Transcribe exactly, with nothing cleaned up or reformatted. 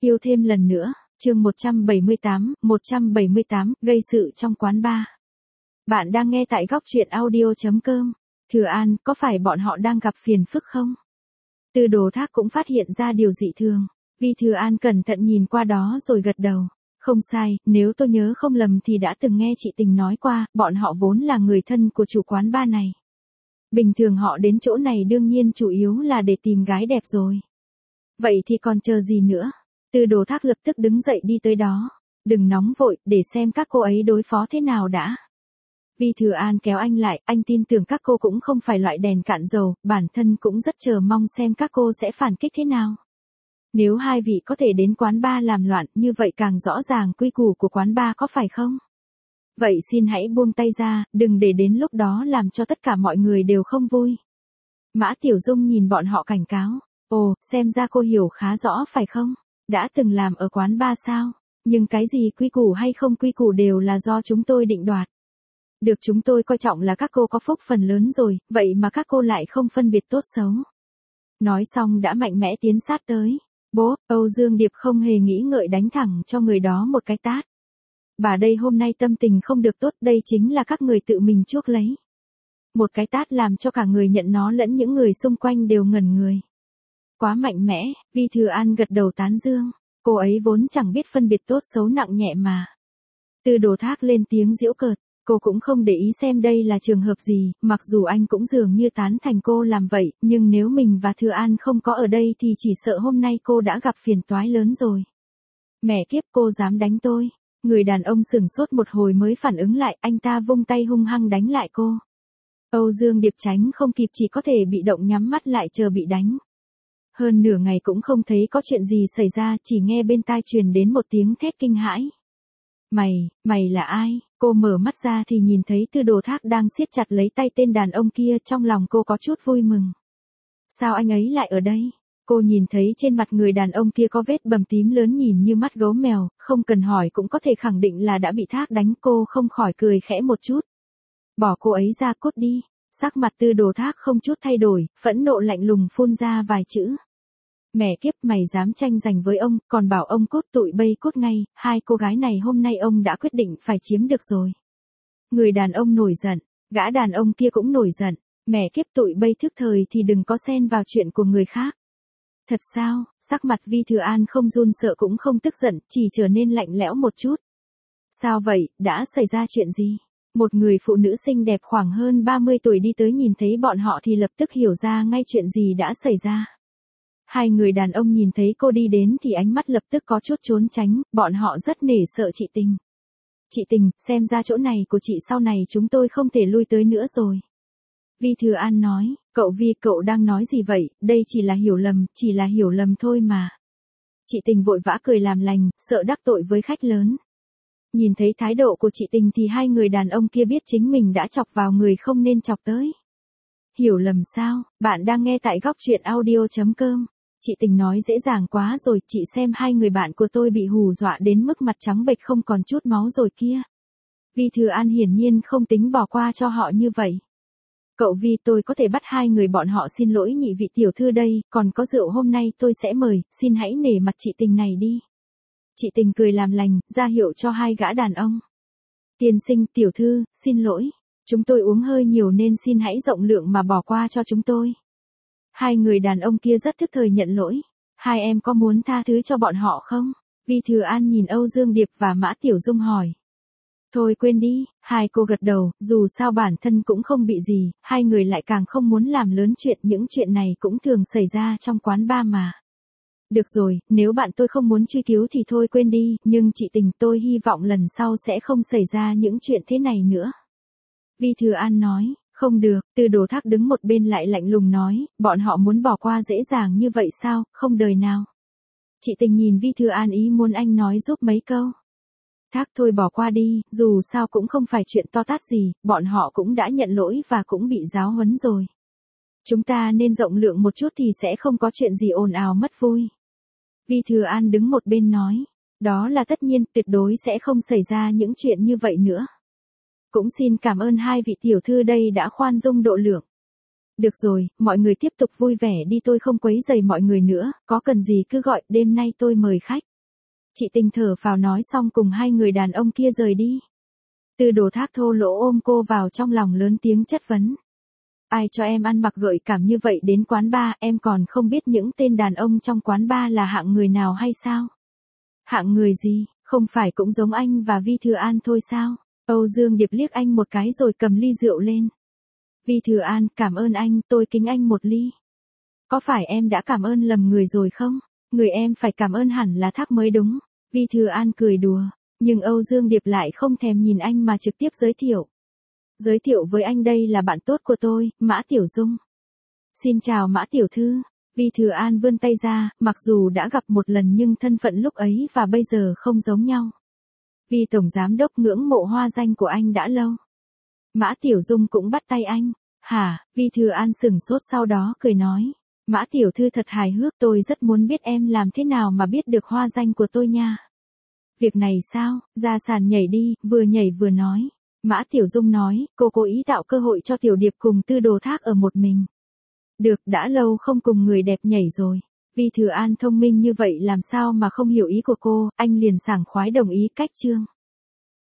Yêu thêm lần nữa, chương một trăm bảy mươi tám, một trăm bảy mươi tám, gây sự trong quán bar. Bạn đang nghe tại góc truyện audio chấm com. Thừa An, có phải bọn họ đang gặp phiền phức không? Tư Đồ Thác cũng phát hiện ra điều dị thường. Vi Thừa An cẩn thận nhìn qua đó rồi gật đầu. Không sai, nếu tôi nhớ không lầm thì đã từng nghe chị Tình nói qua, bọn họ vốn là người thân của chủ quán bar này. Bình thường họ đến chỗ này đương nhiên chủ yếu là để tìm gái đẹp rồi. Vậy thì còn chờ gì nữa? Tư Đồ Thác lập tức đứng dậy đi tới đó. Đừng nóng vội, để xem các cô ấy đối phó thế nào đã. Vi Thừa An kéo anh lại, anh tin tưởng các cô cũng không phải loại đèn cạn dầu, bản thân cũng rất chờ mong xem các cô sẽ phản kích thế nào. Nếu hai vị có thể đến quán bar làm loạn, như vậy càng rõ ràng quy củ của quán bar có phải không? Vậy xin hãy buông tay ra, đừng để đến lúc đó làm cho tất cả mọi người đều không vui. Mã Tiểu Dung nhìn bọn họ cảnh cáo. Ồ, xem ra cô hiểu khá rõ phải không? Đã từng làm ở quán bar sao? Nhưng cái gì quy củ hay không quy củ đều là do chúng tôi định đoạt. Được chúng tôi coi trọng là các cô có phúc phần lớn rồi, vậy mà các cô lại không phân biệt tốt xấu. Nói xong đã mạnh mẽ tiến sát tới. Bố, Âu Dương Điệp không hề nghĩ ngợi đánh thẳng cho người đó một cái tát. Bà đây hôm nay tâm tình không được tốt, đây chính là các người tự mình chuốc lấy. Một cái tát làm cho cả người nhận nó lẫn những người xung quanh đều ngẩn người. Quá mạnh mẽ, Vi Thừa An gật đầu tán dương. Cô ấy vốn chẳng biết phân biệt tốt xấu nặng nhẹ mà. Tư Đồ Thác lên tiếng giễu cợt. Cô cũng không để ý xem đây là trường hợp gì, mặc dù anh cũng dường như tán thành cô làm vậy, nhưng nếu mình và Thừa An không có ở đây thì chỉ sợ hôm nay cô đã gặp phiền toái lớn rồi. Mẹ kiếp, cô dám đánh tôi. Người đàn ông sửng sốt một hồi mới phản ứng lại, anh ta vung tay hung hăng đánh lại cô. Âu Dương Điệp tránh không kịp, chỉ có thể bị động nhắm mắt lại chờ bị đánh. Hơn nửa ngày cũng không thấy có chuyện gì xảy ra, chỉ nghe bên tai truyền đến một tiếng thét kinh hãi. Mày, mày là ai? Cô mở mắt ra thì nhìn thấy Tư Đồ Thác đang siết chặt lấy tay tên đàn ông kia, trong lòng cô có chút vui mừng. Sao anh ấy lại ở đây? Cô nhìn thấy trên mặt người đàn ông kia có vết bầm tím lớn nhìn như mắt gấu mèo, không cần hỏi cũng có thể khẳng định là đã bị Thác đánh, cô không khỏi cười khẽ một chút. Bỏ cô ấy ra cút đi. Sắc mặt Tư Đồ Thác không chút thay đổi, phẫn nộ lạnh lùng phun ra vài chữ. Mẹ kiếp, mày dám tranh giành với ông, còn bảo ông cút, tụi bây cút ngay, hai cô gái này hôm nay ông đã quyết định phải chiếm được rồi. Người đàn ông nổi giận, gã đàn ông kia cũng nổi giận, mẹ kiếp tụi bây thức thời thì đừng có xen vào chuyện của người khác. Thật sao? Sắc mặt Vi Thừa An không run sợ cũng không tức giận, chỉ trở nên lạnh lẽo một chút. Sao vậy, đã xảy ra chuyện gì? Một người phụ nữ xinh đẹp khoảng hơn ba mươi tuổi đi tới nhìn thấy bọn họ thì lập tức hiểu ra ngay chuyện gì đã xảy ra. Hai người đàn ông nhìn thấy cô đi đến thì ánh mắt lập tức có chút trốn tránh, bọn họ rất nể sợ chị Tình. Chị Tình, xem ra chỗ này của chị sau này chúng tôi không thể lui tới nữa rồi. Vi Thừa An nói, cậu Vi, cậu đang nói gì vậy, đây chỉ là hiểu lầm, chỉ là hiểu lầm thôi mà. Chị Tình vội vã cười làm lành, sợ đắc tội với khách lớn. Nhìn thấy thái độ của chị Tình thì hai người đàn ông kia biết chính mình đã chọc vào người không nên chọc tới. Hiểu lầm sao? Bạn đang nghe tại góc truyện audio chấm com. Chị Tình nói dễ dàng quá rồi, chị xem hai người bạn của tôi bị hù dọa đến mức mặt trắng bệch không còn chút máu rồi kia. Vi Thừa An hiển nhiên không tính bỏ qua cho họ như vậy. Cậu Vi, tôi có thể bắt hai người bọn họ xin lỗi nhị vị tiểu thư đây, còn có rượu hôm nay tôi sẽ mời, xin hãy nể mặt chị Tình này đi. Chị Tình cười làm lành, ra hiệu cho hai gã đàn ông. Tiên sinh, tiểu thư, xin lỗi. Chúng tôi uống hơi nhiều nên xin hãy rộng lượng mà bỏ qua cho chúng tôi. Hai người đàn ông kia rất thức thời nhận lỗi. Hai em có muốn tha thứ cho bọn họ không? Vi Thừa An nhìn Âu Dương Điệp và Mã Tiểu Dung hỏi. Thôi quên đi, hai cô gật đầu, dù sao bản thân cũng không bị gì, hai người lại càng không muốn làm lớn chuyện, những chuyện này cũng thường xảy ra trong quán bar mà. Được rồi, nếu bạn tôi không muốn truy cứu thì thôi quên đi, nhưng chị Tình, tôi hy vọng lần sau sẽ không xảy ra những chuyện thế này nữa. Vi Thừa An nói, không được, Tư Đồ Thác đứng một bên lại lạnh lùng nói, bọn họ muốn bỏ qua dễ dàng như vậy sao, không đời nào. Chị Tình nhìn Vi Thừa An ý muốn anh nói giúp mấy câu. Thác, thôi bỏ qua đi, dù sao cũng không phải chuyện to tát gì, bọn họ cũng đã nhận lỗi và cũng bị giáo huấn rồi. Chúng ta nên rộng lượng một chút thì sẽ không có chuyện gì ồn ào mất vui. Vi Thừa An đứng một bên nói, đó là tất nhiên, tuyệt đối sẽ không xảy ra những chuyện như vậy nữa. Cũng xin cảm ơn hai vị tiểu thư đây đã khoan dung độ lượng. Được rồi, mọi người tiếp tục vui vẻ đi, tôi không quấy rầy mọi người nữa, có cần gì cứ gọi, đêm nay tôi mời khách. Chị Tình thở phào nói xong cùng hai người đàn ông kia rời đi. Tư Đồ Thác thô lỗ ôm cô vào trong lòng lớn tiếng chất vấn. Ai cho em ăn mặc gợi cảm như vậy đến quán bar, em còn không biết những tên đàn ông trong quán bar là hạng người nào hay sao? Hạng người gì, không phải cũng giống anh và Vi Thừa An thôi sao? Âu Dương Điệp liếc anh một cái rồi cầm ly rượu lên. Vi Thừa An, cảm ơn anh, tôi kính anh một ly. Có phải em đã cảm ơn lầm người rồi không? Người em phải cảm ơn hẳn là Thác mới đúng. Vi Thừa An cười đùa, nhưng Âu Dương Điệp lại không thèm nhìn anh mà trực tiếp giới thiệu. Giới thiệu với anh đây là bạn tốt của tôi, Mã Tiểu Dung. Xin chào Mã Tiểu Thư. Vi Thừa An vươn tay ra, mặc dù đã gặp một lần nhưng thân phận lúc ấy và bây giờ không giống nhau. Vi Tổng Giám Đốc ngưỡng mộ hoa danh của anh đã lâu. Mã Tiểu Dung cũng bắt tay anh. Hả, Vi Thừa An sừng sốt sau đó cười nói. Mã Tiểu Thư thật hài hước, tôi rất muốn biết em làm thế nào mà biết được hoa danh của tôi nha. Việc này sao, ra sàn nhảy đi, vừa nhảy vừa nói. Mã Tiểu Dung nói, cô cố ý tạo cơ hội cho Tiểu Điệp cùng Tư Đồ Thác ở một mình. Được, đã lâu không cùng người đẹp nhảy rồi. Vi Thừa An thông minh như vậy làm sao mà không hiểu ý của cô, anh liền sảng khoái đồng ý cách chương.